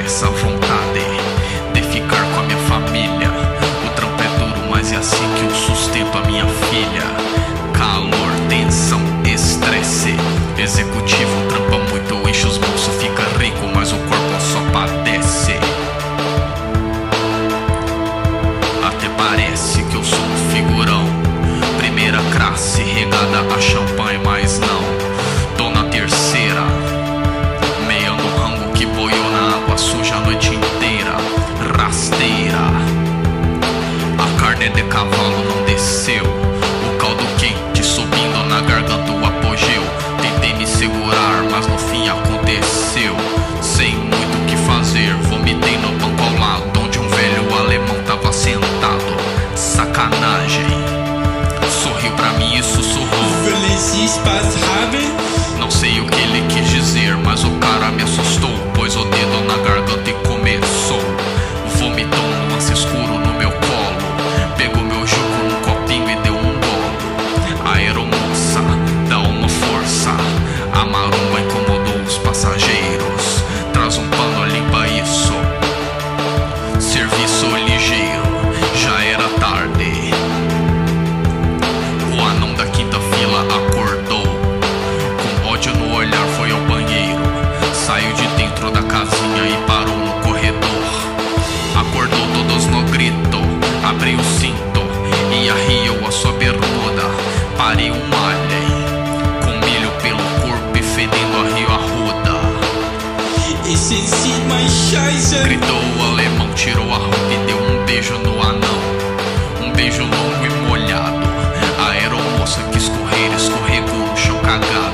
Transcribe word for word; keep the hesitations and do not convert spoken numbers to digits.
essa vontade de ficar com a minha família. O trampo é duro, mas é assim que eu sustento a minha filha. Calor, tensão, estresse. Executivo trampa muito, enche os bolsos, fica rico, mas o corpo só padece. Até parece que eu sou um figurão, primeira classe regada a champanhe, mas não. Tô na terceira, meia no rango que boiou na água suja a noite inteira. Rasteira, a carne de cavalo não desceu, o caldo quente subindo na garganta, o apogeu. Tentei me segurar, mas no fim aconteceu. Sem muito o que fazer, vomitei no banco ao lado, onde um velho alemão tava sentado. Sacanagem, sorriu pra mim e sussurrou: não sei o que ele quis dizer, mas o cara me assustou, pôs o dedo na garganta e começou. Vomitou um lance escuro no meu colo, pegou meu jogo num copinho e deu um golo. A aeromoça dá uma força, a maromba incomodou os passageiros. Traz um pano, limpa isso. Serviço ligeiro, já era tarde. O anão da quinta fila acordou, com ódio no olhar foi ao banheiro. Saiu de dentro da casinha e parou no corredor. Acordou todos no grito, abriu o cinto e arriou a sua bermuda. Parei um alien, com milho pelo corpo e fedendo a Rio Arruda. Gritou o alemão, tirou a roupa e deu um beijo no anão. Um beijo longo e molhado. A aeromoça que escorrer escorregou no chão cagado.